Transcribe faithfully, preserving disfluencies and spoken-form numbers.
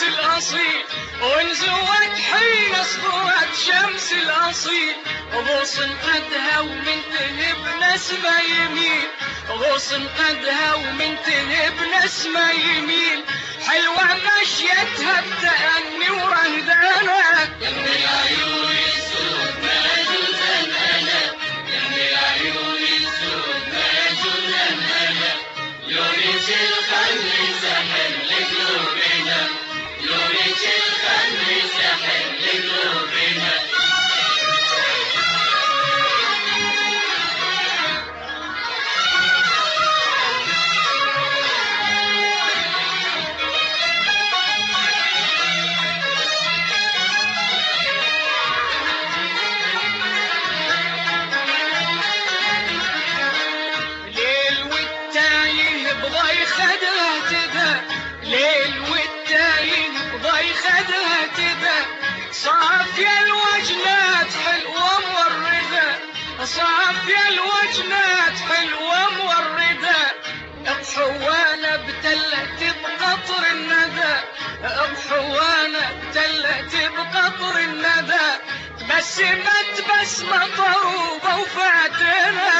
شمس الأصيل ونزوت حين صفوت شمس الأصيل غصن قدها ومن تهب نسمة يميل غصن قدها ومن تهب نسمة يميل حلوة مشيتها بتأني ورهدانك يمي عيوني السود ما جوزن أنا يمي عيوني السود ما جوزن أنا لونك الخل سحر لقلوبنا لونك الخل سحر لقلوبنا صافية الوجنات حلوة موردة صافية الوجنات حلوة موردة بحوانة بتلت بقطر الندى بحوانة بتلت بقطر الندى بسمت بسمة طروبة وفاتنة